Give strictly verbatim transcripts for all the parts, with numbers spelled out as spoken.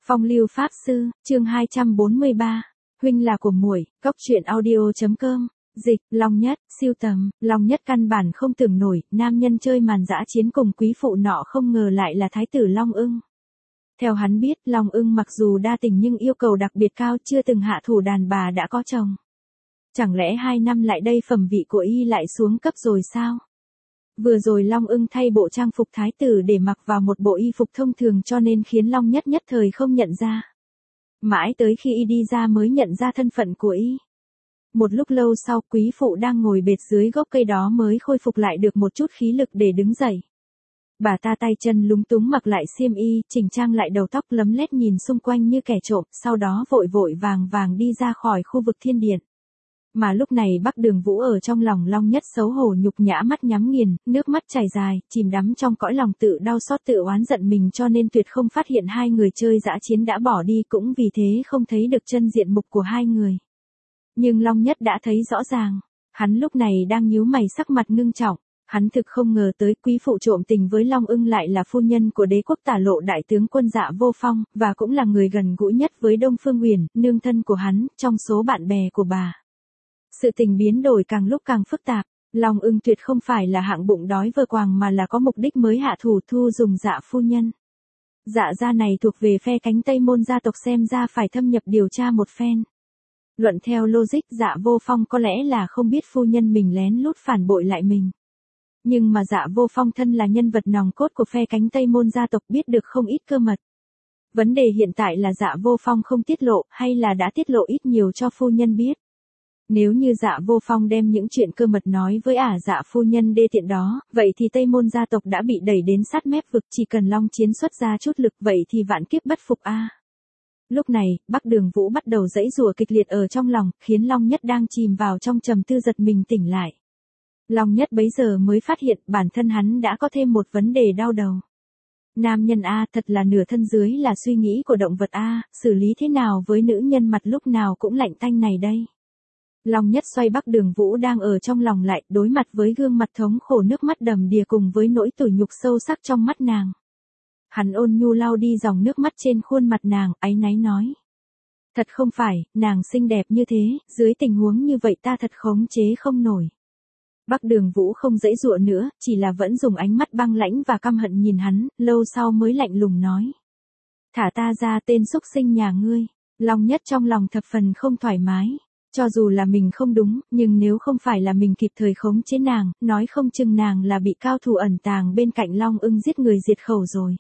Phong lưu pháp sư, chương hai trăm bốn mươi ba. Huynh là của muội, góc truyện audio chấm com. Dịch, Long Nhất, siêu tầm, Long Nhất căn bản không tưởng nổi, nam nhân chơi màn dã chiến cùng quý phụ nọ không ngờ lại là thái tử Long Ưng. Theo hắn biết, Long Ưng mặc dù đa tình nhưng yêu cầu đặc biệt cao, chưa từng hạ thủ đàn bà đã có chồng. Chẳng lẽ hai năm lại đây phẩm vị của y lại xuống cấp rồi sao? Vừa rồi Long Ưng thay bộ trang phục thái tử để mặc vào một bộ y phục thông thường cho nên khiến Long Nhất nhất thời không nhận ra. Mãi tới khi y đi ra mới nhận ra thân phận của y. Một lúc lâu sau, quý phụ đang ngồi bệt dưới gốc cây đó mới khôi phục lại được một chút khí lực để đứng dậy. Bà ta tay chân lúng túng mặc lại xiêm y, chỉnh trang lại đầu tóc lấm lét nhìn xung quanh như kẻ trộm, sau đó vội vội vàng vàng đi ra khỏi khu vực thiên điện. Mà lúc này Bắc Đường Vũ ở trong lòng Long Nhất xấu hổ nhục nhã mắt nhắm nghiền, nước mắt chảy dài, chìm đắm trong cõi lòng tự đau xót tự oán giận mình cho nên tuyệt không phát hiện hai người chơi dã chiến đã bỏ đi, cũng vì thế không thấy được chân diện mục của hai người. Nhưng Long Nhất đã thấy rõ ràng, hắn lúc này đang nhíu mày sắc mặt ngưng trọng, hắn thực không ngờ tới quý phụ trộm tình với Long Ưng lại là phu nhân của đế quốc Tả Lộ đại tướng quân Dạ Vô Phong, và cũng là người gần gũi nhất với Đông Phương Uyển, nương thân của hắn, trong số bạn bè của bà. Sự tình biến đổi càng lúc càng phức tạp, Long Ưng tuyệt không phải là hạng bụng đói vơ quàng mà là có mục đích mới hạ thủ thu dùng Dạ phu nhân. Dạ gia này thuộc về phe cánh Tây Môn gia tộc, xem ra phải thâm nhập điều tra một phen. Luận theo logic, Dạ Vô Phong có lẽ là không biết phu nhân mình lén lút phản bội lại mình. Nhưng mà Dạ Vô Phong thân là nhân vật nòng cốt của phe cánh Tây Môn gia tộc, biết được không ít cơ mật. Vấn đề hiện tại là Dạ Vô Phong không tiết lộ hay là đã tiết lộ ít nhiều cho phu nhân biết. Nếu như Dạ Vô Phong đem những chuyện cơ mật nói với ả Dạ phu nhân đê tiện đó, vậy thì Tây Môn gia tộc đã bị đẩy đến sát mép vực, chỉ cần Long Chiến xuất ra chút lực vậy thì vạn kiếp bất phục a. Lúc này, Bắc Đường Vũ bắt đầu giãy giụa kịch liệt ở trong lòng, khiến Long Nhất đang chìm vào trong trầm tư giật mình tỉnh lại. Long Nhất bấy giờ mới phát hiện bản thân hắn đã có thêm một vấn đề đau đầu. Nam nhân a, thật là nửa thân dưới là suy nghĩ của động vật a, xử lý thế nào với nữ nhân mặt lúc nào cũng lạnh tanh này đây? Long Nhất xoay Bắc Đường Vũ đang ở trong lòng lại, đối mặt với gương mặt thống khổ nước mắt đầm đìa cùng với nỗi tủi nhục sâu sắc trong mắt nàng. Hắn ôn nhu lau đi dòng nước mắt trên khuôn mặt nàng, áy náy nói. Thật không phải, nàng xinh đẹp như thế, dưới tình huống như vậy ta thật khống chế không nổi. Bắc Đường Vũ không giãy giụa nữa, chỉ là vẫn dùng ánh mắt băng lãnh và căm hận nhìn hắn, lâu sau mới lạnh lùng nói. Thả ta ra, tên xúc sinh nhà ngươi. Long Nhất trong lòng thập phần không thoải mái. Cho dù là mình không đúng, nhưng nếu không phải là mình kịp thời khống chế nàng, nói không chừng nàng là bị cao thủ ẩn tàng bên cạnh Long Ưng giết người diệt khẩu rồi.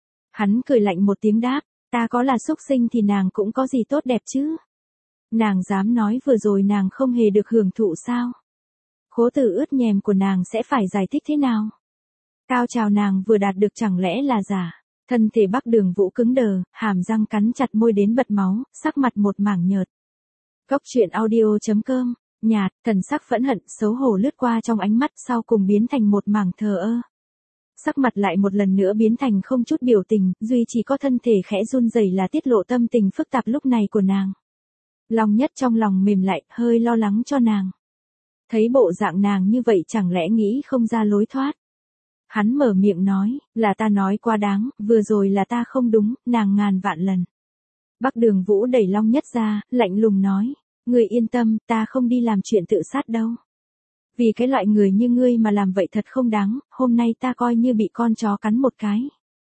Hắn cười lạnh một tiếng đáp, ta có là xúc sinh thì nàng cũng có gì tốt đẹp chứ? Nàng dám nói vừa rồi nàng không hề được hưởng thụ sao? Khố tử ướt nhèm của nàng sẽ phải giải thích thế nào? Cao trào nàng vừa đạt được chẳng lẽ là giả? Thân thể Bắc Đường Vũ cứng đờ, hàm răng cắn chặt môi đến bật máu, sắc mặt một mảng nhợt. Góc truyện audio chấm com, nhạt, thần sắc phẫn hận, xấu hổ lướt qua trong ánh mắt, sau cùng biến thành một mảng thờ ơ. Sắc mặt lại một lần nữa biến thành không chút biểu tình, duy chỉ có thân thể khẽ run rẩy là tiết lộ tâm tình phức tạp lúc này của nàng. Long Nhất trong lòng mềm lại, hơi lo lắng cho nàng. Thấy bộ dạng nàng như vậy chẳng lẽ nghĩ không ra lối thoát. Hắn mở miệng nói, là ta nói quá đáng, vừa rồi là ta không đúng, nàng ngàn vạn lần. Bắc Đường Vũ đẩy Long Nhất ra, lạnh lùng nói, ngươi yên tâm, ta không đi làm chuyện tự sát đâu. Vì cái loại người như ngươi mà làm vậy thật không đáng, hôm nay ta coi như bị con chó cắn một cái.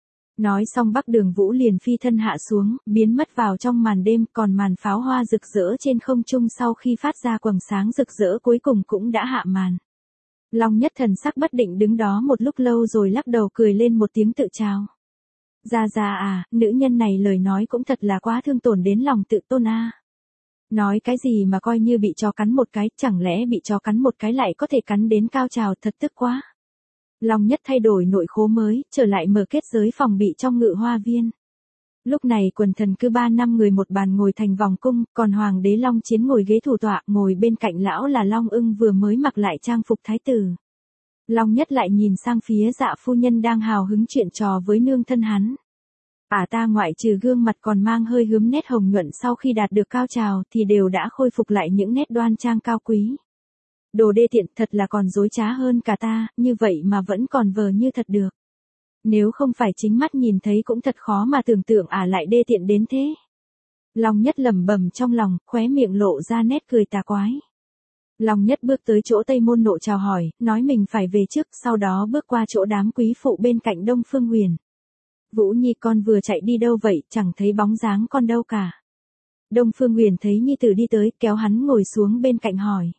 Nói xong Bắc Đường Vũ liền phi thân hạ xuống, biến mất vào trong màn đêm, còn màn pháo hoa rực rỡ trên không trung sau khi phát ra quầng sáng rực rỡ cuối cùng cũng đã hạ màn. Long Nhất thần sắc bất định đứng đó một lúc lâu rồi lắc đầu cười lên một tiếng tự trào. Gia Gia à, nữ nhân này lời nói cũng thật là quá thương tổn đến lòng tự tôn a. Nói cái gì mà coi như bị chó cắn một cái, chẳng lẽ bị chó cắn một cái lại có thể cắn đến cao trào, thật tức quá. Long Nhất thay đổi nội khố mới, trở lại mở kết giới phòng bị trong Ngự Hoa Viên. Lúc này quần thần cứ ba năm người một bàn ngồi thành vòng cung, còn Hoàng đế Long Chiến ngồi ghế thủ tọa, ngồi bên cạnh lão là Long Ưng vừa mới mặc lại trang phục thái tử. Long Nhất lại nhìn sang phía Dạ phu nhân đang hào hứng chuyện trò với nương thân hắn. Ả ta ngoại trừ gương mặt còn mang hơi hướm nét hồng nhuận sau khi đạt được cao trào thì đều đã khôi phục lại những nét đoan trang cao quý. Đồ đê tiện, thật là còn dối trá hơn cả ta, như vậy mà vẫn còn vờ như thật được. Nếu không phải chính mắt nhìn thấy cũng thật khó mà tưởng tượng ả lại đê tiện đến thế. Long Nhất lẩm bẩm trong lòng, khóe miệng lộ ra nét cười tà quái. Long Nhất bước tới chỗ Tây Môn Nộ chào hỏi, nói mình phải về trước, sau đó bước qua chỗ đám quý phụ bên cạnh Đông Phương Huyền. Vũ Nhi con vừa chạy đi đâu vậy, chẳng thấy bóng dáng con đâu cả. Đông Phương Huyền thấy nhi tử đi tới, kéo hắn ngồi xuống bên cạnh hỏi.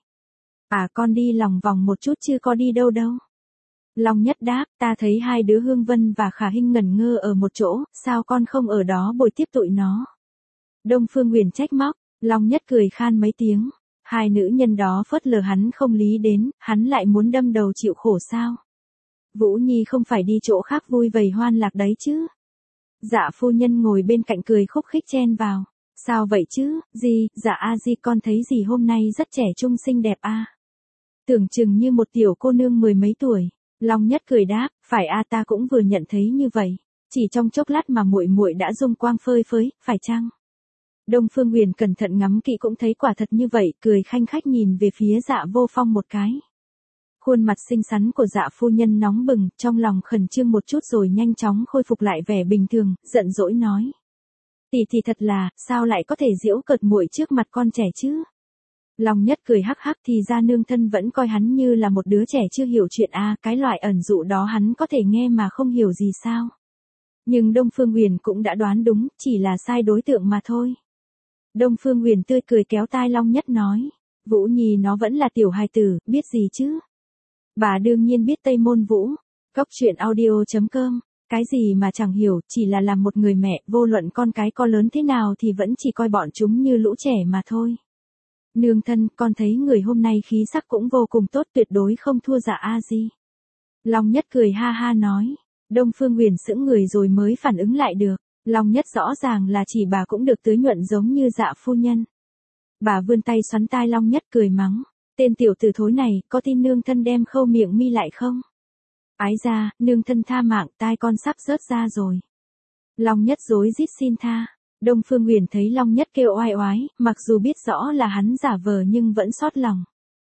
À con đi lòng vòng một chút chứ có đi đâu đâu. Long Nhất đáp, ta thấy hai đứa Hương Vân và Khả Hinh ngẩn ngơ ở một chỗ, sao con không ở đó bồi tiếp tụi nó. Đông Phương Huyền trách móc, Long Nhất cười khan mấy tiếng. Hai nữ nhân đó phớt lờ hắn không lý đến, hắn lại muốn đâm đầu chịu khổ sao. Vũ Nhi không phải đi chỗ khác vui vầy hoan lạc đấy chứ. Dạ phu nhân ngồi bên cạnh cười khúc khích chen vào. Sao vậy chứ, gì, dạ a di con thấy gì hôm nay rất trẻ trung xinh đẹp a. Tưởng chừng như một tiểu cô nương mười mấy tuổi. Long Nhất cười đáp, phải a ta cũng vừa nhận thấy như vậy. Chỉ trong chốc lát mà muội muội đã dung quang phơi phới, phải chăng? Đông Phương Huyền cẩn thận ngắm kỹ cũng thấy quả thật như vậy, cười khanh khách nhìn về phía Dạ Vô Phong một cái. Khuôn mặt xinh xắn của Dạ phu nhân nóng bừng, trong lòng khẩn trương một chút rồi nhanh chóng khôi phục lại vẻ bình thường, giận dỗi nói: "Tỷ tỷ thật là, sao lại có thể giễu cợt muội trước mặt con trẻ chứ?" Long Nhất cười hắc hắc, thì ra nương thân vẫn coi hắn như là một đứa trẻ chưa hiểu chuyện a, cái loại ẩn dụ đó hắn có thể nghe mà không hiểu gì sao? Nhưng Đông Phương Huyền cũng đã đoán đúng, chỉ là sai đối tượng mà thôi. Đông Phương Huyền tươi cười kéo tai Long Nhất nói, Vũ Nhi nó vẫn là tiểu hài tử, biết gì chứ? Bà đương nhiên biết Tây Môn Vũ. Cốc truyện audio chấm com, cái gì mà chẳng hiểu, chỉ là làm một người mẹ, vô luận con cái có lớn thế nào thì vẫn chỉ coi bọn chúng như lũ trẻ mà thôi. Nương thân, con thấy người hôm nay khí sắc cũng vô cùng tốt, tuyệt đối không thua Dạ A Di. Long Nhất cười ha ha nói. Đông Phương Huyền sững người rồi mới phản ứng lại được. Long Nhất rõ ràng là chỉ bà cũng được tưới nhuận giống như Dạ phu nhân. Bà vươn tay xoắn tai Long Nhất cười mắng. Tên tiểu tử thối này, có tin nương thân đem khâu miệng mi lại không? Ái ra, nương thân tha mạng, tai con sắp rớt ra rồi. Long Nhất rối rít xin tha. Đông Phương Huyền thấy Long Nhất kêu oai oái, mặc dù biết rõ là hắn giả vờ nhưng vẫn xót lòng.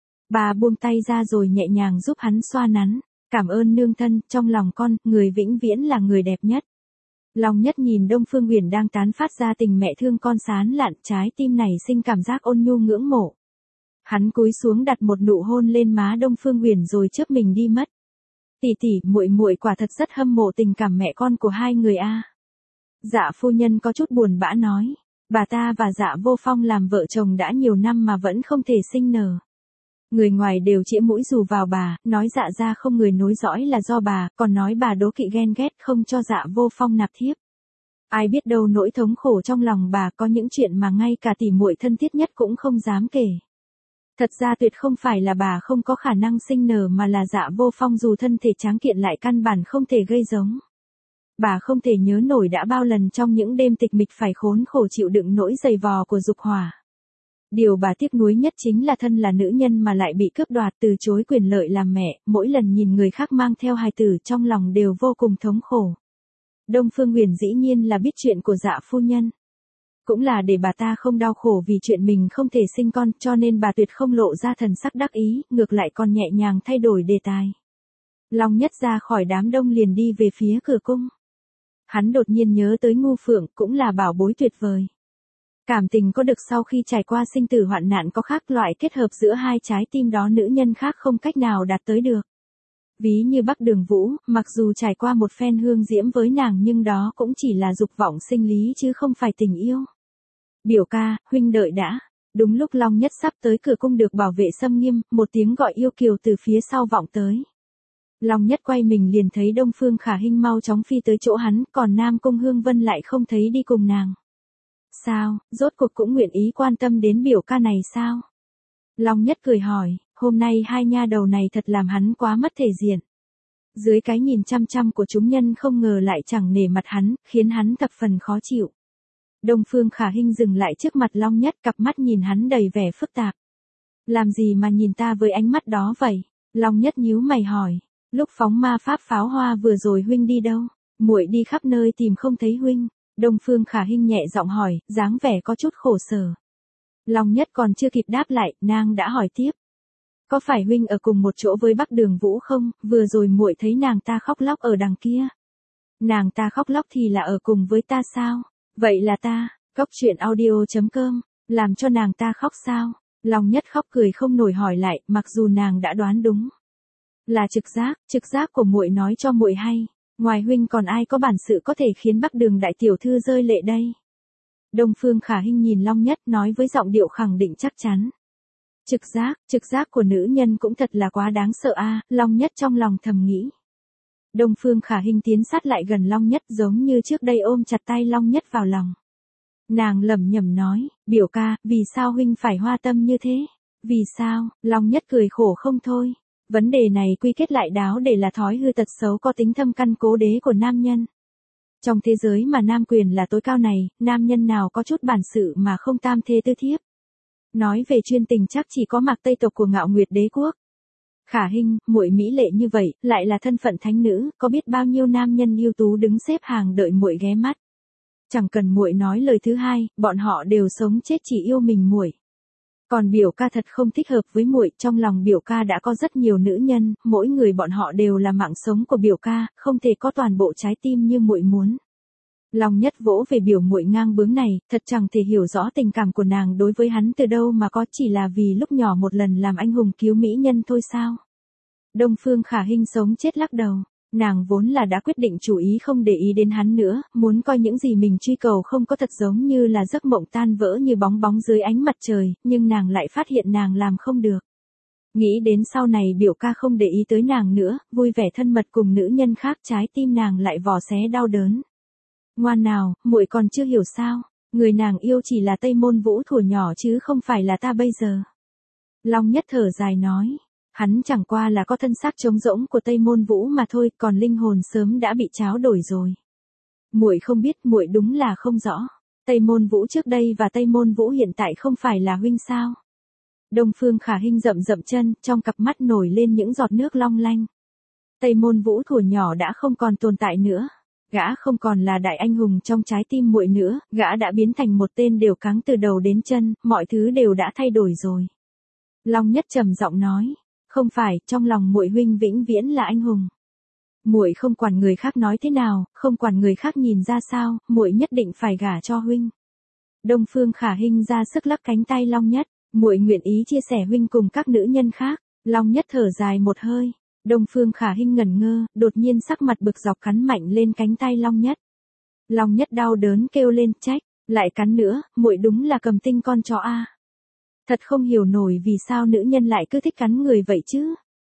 Bà buông tay ra rồi nhẹ nhàng giúp hắn xoa nắn. Cảm ơn nương thân, trong lòng con, người vĩnh viễn là người đẹp nhất. Long Nhất nhìn Đông Phương Huyền đang tán phát ra tình mẹ thương con sán lạn, trái tim này sinh cảm giác ôn nhu ngưỡng mộ. Hắn cúi xuống đặt một nụ hôn lên má Đông Phương Huyền rồi chớp mình đi mất. Tỷ tỷ, muội muội quả thật rất hâm mộ tình cảm mẹ con của hai người a. Dạ phu nhân có chút buồn bã nói, bà ta và Dạ Vô Phong làm vợ chồng đã nhiều năm mà vẫn không thể sinh nở. Người ngoài đều chĩa mũi dù vào bà, nói Dạ gia không người nối dõi là do bà, còn nói bà đố kỵ ghen ghét không cho Dạ Vô Phong nạp thiếp. Ai biết đâu nỗi thống khổ trong lòng bà có những chuyện mà ngay cả tỷ muội thân thiết nhất cũng không dám kể. Thật ra tuyệt không phải là bà không có khả năng sinh nở mà là Dạ Vô Phong dù thân thể tráng kiện lại căn bản không thể gây giống. Bà không thể nhớ nổi đã bao lần trong những đêm tịch mịch phải khốn khổ chịu đựng nỗi dày vò của dục hỏa. Điều bà tiếc nuối nhất chính là thân là nữ nhân mà lại bị cướp đoạt từ chối quyền lợi làm mẹ, mỗi lần nhìn người khác mang theo hài tử trong lòng đều vô cùng thống khổ. Đông Phương Huyền dĩ nhiên là biết chuyện của Dạ phu nhân. Cũng là để bà ta không đau khổ vì chuyện mình không thể sinh con, cho nên bà tuyệt không lộ ra thần sắc đắc ý, ngược lại còn nhẹ nhàng thay đổi đề tài. Long Nhất ra khỏi đám đông liền đi về phía cửa cung. Hắn đột nhiên nhớ tới Ngu Phượng, cũng là bảo bối tuyệt vời. Cảm tình có được sau khi trải qua sinh tử hoạn nạn có khác loại kết hợp giữa hai trái tim đó nữ nhân khác không cách nào đạt tới được. Ví như Bắc Đường Vũ, mặc dù trải qua một phen hương diễm với nàng nhưng đó cũng chỉ là dục vọng sinh lý chứ không phải tình yêu. Biểu ca, huynh đợi đã. Đúng lúc Long Nhất sắp tới cửa cung được bảo vệ xâm nghiêm, một tiếng gọi yêu kiều từ phía sau vọng tới. Long Nhất quay mình liền thấy Đông Phương Khả Hinh mau chóng phi tới chỗ hắn, còn Nam Cung Hương Vân lại không thấy đi cùng nàng. Sao, rốt cuộc cũng nguyện ý quan tâm đến biểu ca này sao? Long Nhất cười hỏi, hôm nay hai nha đầu này thật làm hắn quá mất thể diện. Dưới cái nhìn chăm chăm của chúng nhân không ngờ lại chẳng nể mặt hắn, khiến hắn thập phần khó chịu. Đông Phương Khả Hinh dừng lại trước mặt Long Nhất, cặp mắt nhìn hắn đầy vẻ phức tạp. Làm gì mà nhìn ta với ánh mắt đó vậy? Long Nhất nhíu mày hỏi, lúc phóng ma pháp pháo hoa vừa rồi huynh đi đâu? Muội đi khắp nơi tìm không thấy huynh. Đông Phương Khả Hinh nhẹ giọng hỏi, dáng vẻ có chút khổ sở. Long Nhất còn chưa kịp đáp lại, nàng đã hỏi tiếp. Có phải huynh ở cùng một chỗ với Bắc Đường Vũ không, vừa rồi muội thấy nàng ta khóc lóc ở đằng kia. Nàng ta khóc lóc thì là ở cùng với ta sao? Vậy là ta, Cốc truyện audio chấm com, làm cho nàng ta khóc sao? Long Nhất khóc cười không nổi hỏi lại, mặc dù nàng đã đoán đúng. Là trực giác, trực giác của muội nói cho muội hay, ngoài huynh còn ai có bản sự có thể khiến Bắc Đường đại tiểu thư rơi lệ đây? Đông Phương Khả Hinh nhìn Long Nhất nói với giọng điệu khẳng định chắc chắn. Trực giác, trực giác của nữ nhân cũng thật là quá đáng sợ a, Long Nhất trong lòng thầm nghĩ. Đông Phương Khả Hinh tiến sát lại gần Long Nhất giống như trước đây ôm chặt tay Long Nhất vào lòng. Nàng lẩm nhẩm nói, biểu ca, vì sao huynh phải hoa tâm như thế? Vì sao? Long Nhất cười khổ không thôi. Vấn đề này quy kết lại đáo để là thói hư tật xấu có tính thâm căn cố đế của nam nhân. Trong thế giới mà nam quyền là tối cao này, nam nhân nào có chút bản sự mà không tam thê tư thiếp. Nói về chuyên tình chắc chỉ có Mạc Tây tộc của Ngạo Nguyệt đế quốc. Khả Hinh, muội mỹ lệ như vậy, lại là thân phận thánh nữ, có biết bao nhiêu nam nhân ưu tú đứng xếp hàng đợi muội ghé mắt. Chẳng cần muội nói lời thứ hai, bọn họ đều sống chết chỉ yêu mình muội. Còn biểu ca thật không thích hợp với muội, trong lòng biểu ca đã có rất nhiều nữ nhân, mỗi người bọn họ đều là mạng sống của biểu ca, không thể có toàn bộ trái tim như muội muốn. Long Nhất vỗ về biểu muội ngang bướng này, thật chẳng thể hiểu rõ tình cảm của nàng đối với hắn từ đâu mà có, chỉ là vì lúc nhỏ một lần làm anh hùng cứu mỹ nhân thôi sao? Đông Phương Khả Hinh sống chết lắc đầu, nàng vốn là đã quyết định chủ ý không để ý đến hắn nữa, muốn coi những gì mình truy cầu không có thật giống như là giấc mộng tan vỡ như bóng bóng dưới ánh mặt trời, nhưng nàng lại phát hiện nàng làm không được. Nghĩ đến sau này biểu ca không để ý tới nàng nữa, vui vẻ thân mật cùng nữ nhân khác, trái tim nàng lại vò xé đau đớn. Ngoan nào, muội còn chưa hiểu sao, người nàng yêu chỉ là Tây Môn Vũ thuở nhỏ chứ không phải là ta bây giờ. Long Nhất thở dài nói, hắn chẳng qua là có thân xác trống rỗng của Tây Môn Vũ mà thôi, còn linh hồn sớm đã bị tráo đổi rồi. Muội không biết, muội đúng là không rõ. Tây Môn Vũ trước đây và Tây Môn Vũ hiện tại không phải là huynh sao? Đông Phương Khả Hinh rậm rậm chân, trong cặp mắt nổi lên những giọt nước long lanh. Tây Môn Vũ thuở nhỏ đã không còn tồn tại nữa. Gã không còn là đại anh hùng trong trái tim muội nữa, gã đã biến thành một tên đều cáng từ đầu đến chân, mọi thứ đều đã thay đổi rồi. Long Nhất trầm giọng nói, không phải, trong lòng muội huynh vĩnh viễn là anh hùng. Muội không quản người khác nói thế nào, không quản người khác nhìn ra sao, muội nhất định phải gả cho huynh. Đông Phương Khả Hinh ra sức lắc cánh tay Long Nhất, muội nguyện ý chia sẻ huynh cùng các nữ nhân khác. Long Nhất thở dài một hơi. Đông Phương Khả Hinh ngẩn ngơ, đột nhiên sắc mặt bực dọc cắn mạnh lên cánh tay Long Nhất. Long Nhất đau đớn kêu lên, trách, lại cắn nữa, muội đúng là cầm tinh con chó a. Thật không hiểu nổi vì sao nữ nhân lại cứ thích cắn người vậy chứ.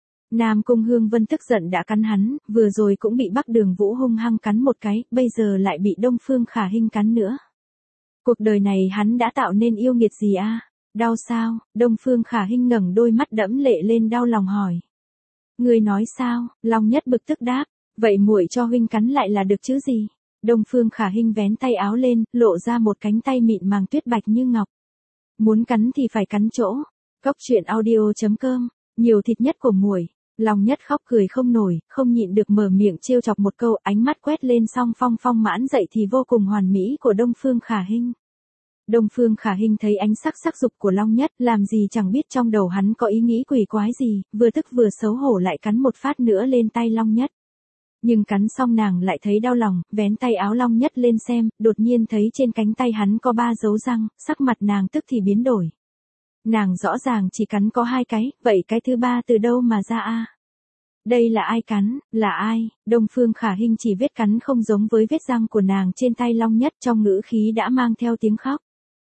Nam Cung Hương Vân tức giận đã cắn hắn, vừa rồi cũng bị Bắc Đường Vũ hung hăng cắn một cái, bây giờ lại bị Đông Phương Khả Hinh cắn nữa. Cuộc đời này hắn đã tạo nên yêu nghiệt gì a? Đau sao? Đông Phương Khả Hinh ngẩng đôi mắt đẫm lệ lên đau lòng hỏi. Người nói sao? Long Nhất bực tức đáp, vậy muội cho huynh cắn lại là được chứ gì? Đông Phương Khả Hinh vén tay áo lên, lộ ra một cánh tay mịn màng tuyết bạch như ngọc. Muốn cắn thì phải cắn chỗ. Cốc truyện audio chấm com, nhiều thịt nhất của muội. Long Nhất khóc cười không nổi, không nhịn được mở miệng trêu chọc một câu, ánh mắt quét lên song phong phong mãn dậy thì vô cùng hoàn mỹ của Đông Phương Khả Hinh. Đông Phương Khả Hinh thấy ánh sắc sắc dục của Long Nhất, làm gì chẳng biết trong đầu hắn có ý nghĩ quỷ quái gì, vừa tức vừa xấu hổ lại cắn một phát nữa lên tay Long Nhất. Nhưng cắn xong nàng lại thấy đau lòng, vén tay áo Long Nhất lên xem, đột nhiên thấy trên cánh tay hắn có ba dấu răng, sắc mặt nàng tức thì biến đổi. Nàng rõ ràng chỉ cắn có hai cái, vậy cái thứ ba từ đâu mà ra a? Đây là ai cắn, là ai? Đông Phương Khả Hinh chỉ vết cắn không giống với vết răng của nàng trên tay Long Nhất, trong ngữ khí đã mang theo tiếng khóc.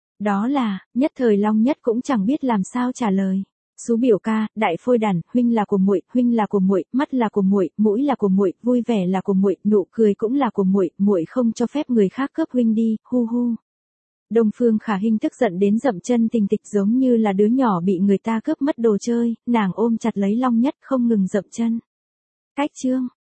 Đó là, nhất thời Long Nhất cũng chẳng biết làm sao trả lời. Sú biểu ca, đại phôi đàn, huynh là của muội, huynh là của muội, mắt là của muội, mũi là của muội, vui vẻ là của muội, nụ cười cũng là của muội, muội không cho phép người khác cướp huynh đi, hu hu. Đông Phương Khả Hinh tức giận đến dậm chân tình tịch giống như là đứa nhỏ bị người ta cướp mất đồ chơi, nàng ôm chặt lấy Long Nhất không ngừng dậm chân. Cách chương